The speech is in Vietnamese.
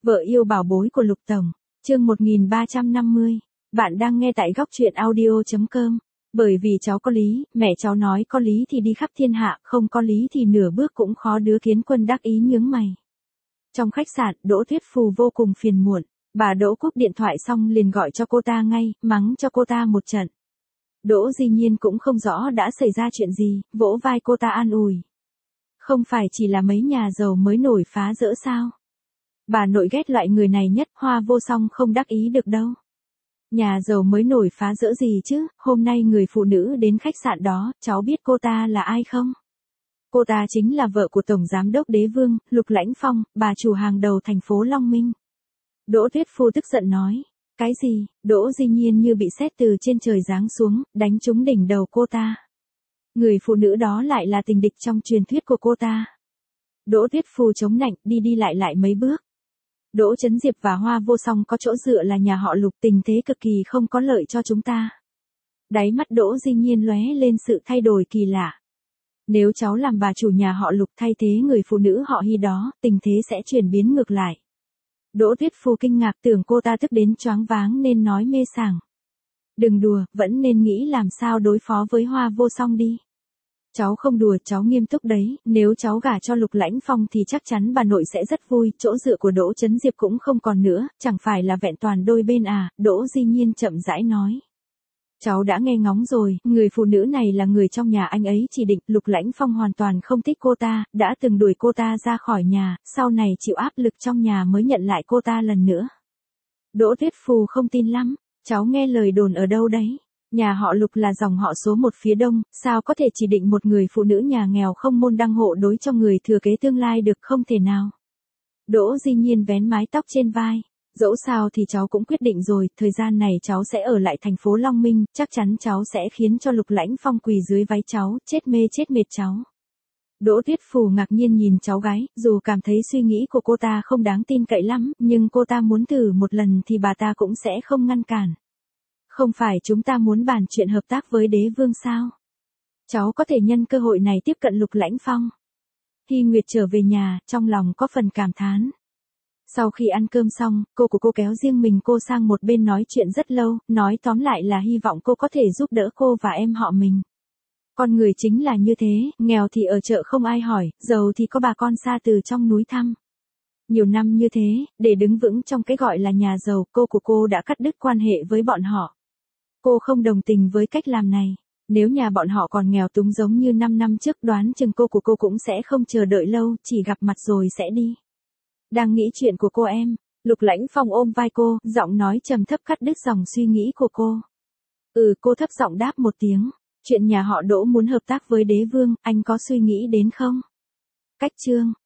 Vợ yêu bảo bối của Lục Tổng, chương 1350. Bạn đang nghe tại góc truyện audio.com. Bởi vì cháu có lý, mẹ cháu nói có lý thì đi khắp thiên hạ, không có lý thì nửa bước cũng khó. Đứa Kiến Quân đắc ý nhướng mày. Trong khách sạn, Đỗ Tuyết Phù vô cùng phiền muộn. Bà Đỗ cúp điện thoại xong liền gọi cho cô ta ngay, mắng cho cô ta một trận. Đỗ Di Nhiên cũng không rõ đã xảy ra chuyện gì, vỗ vai cô ta an ủi. Không phải chỉ là mấy nhà giàu mới nổi phá rỡ sao? Bà nội ghét loại người này nhất, Hoa Vô Song không đắc ý được đâu. Nhà giàu mới nổi phá rỡ gì chứ, hôm nay người phụ nữ đến khách sạn đó, cháu biết cô ta là ai không? Cô ta chính là vợ của Tổng Giám đốc Đế Vương, Lục Lãnh Phong, bà chủ hàng đầu thành phố Long Minh. Đỗ Tuyết Phu tức giận nói. Cái gì? Đỗ Di Nhiên như bị sét từ trên trời giáng xuống, đánh trúng đỉnh đầu cô ta. Người phụ nữ đó lại là tình địch trong truyền thuyết của cô ta. Đỗ Tuyết Phu chống nạnh, đi lại mấy bước. Đỗ Chấn Diệp và Hoa Vô Song có chỗ dựa là nhà họ Lục, tình thế cực kỳ không có lợi cho chúng ta. Đáy mắt Đỗ Di Nhiên lóe lên sự thay đổi kỳ lạ. Nếu cháu làm bà chủ nhà họ Lục thay thế người phụ nữ họ Hy đó, tình thế sẽ chuyển biến ngược lại. Đỗ Tuyết Phu kinh ngạc, tưởng cô ta tức đến choáng váng nên nói mê sảng. Đừng đùa, vẫn nên nghĩ làm sao đối phó với Hoa Vô Song đi. Cháu không đùa, cháu nghiêm túc đấy, nếu cháu gả cho Lục Lãnh Phong thì chắc chắn bà nội sẽ rất vui, chỗ dựa của Đỗ Chấn Diệp cũng không còn nữa, chẳng phải là vẹn toàn đôi bên à, Đỗ Di Nhiên chậm rãi nói. Cháu đã nghe ngóng rồi, người phụ nữ này là người trong nhà anh ấy chỉ định, Lục Lãnh Phong hoàn toàn không thích cô ta, đã từng đuổi cô ta ra khỏi nhà, sau này chịu áp lực trong nhà mới nhận lại cô ta lần nữa. Đỗ Tuyết Phù không tin lắm, cháu nghe lời đồn ở đâu đấy? Nhà họ Lục là dòng họ số một phía đông, sao có thể chỉ định một người phụ nữ nhà nghèo không môn đăng hộ đối cho người thừa kế tương lai được, không thể nào. Đỗ Di Nhiên vén mái tóc trên vai. Dẫu sao thì cháu cũng quyết định rồi, thời gian này cháu sẽ ở lại thành phố Long Minh, chắc chắn cháu sẽ khiến cho Lục Lãnh Phong quỳ dưới váy cháu, chết mệt cháu. Đỗ Tuyết Phù ngạc nhiên nhìn cháu gái, dù cảm thấy suy nghĩ của cô ta không đáng tin cậy lắm, nhưng cô ta muốn thử một lần thì bà ta cũng sẽ không ngăn cản. Không phải chúng ta muốn bàn chuyện hợp tác với Đế Vương sao? Cháu có thể nhân cơ hội này tiếp cận Lục Lãnh Phong. Hy Nguyệt trở về nhà, trong lòng có phần cảm thán. Sau khi ăn cơm xong, cô của cô kéo riêng mình cô sang một bên nói chuyện rất lâu, nói tóm lại là hy vọng cô có thể giúp đỡ cô và em họ mình. Con người chính là như thế, nghèo thì ở chợ không ai hỏi, giàu thì có bà con xa từ trong núi thăm. Nhiều năm như thế, để đứng vững trong cái gọi là nhà giàu, cô của cô đã cắt đứt quan hệ với bọn họ. Cô không đồng tình với cách làm này. Nếu nhà bọn họ còn nghèo túng giống như 5 năm trước, đoán chừng cô của cô cũng sẽ không chờ đợi lâu, chỉ gặp mặt rồi sẽ đi. Đang nghĩ chuyện của cô em. Lục Lãnh Phong ôm vai cô, giọng nói trầm thấp cắt đứt dòng suy nghĩ của cô. Cô thấp giọng đáp một tiếng. Chuyện nhà họ Đỗ muốn hợp tác với Đế Vương, anh có suy nghĩ đến không? Cách chương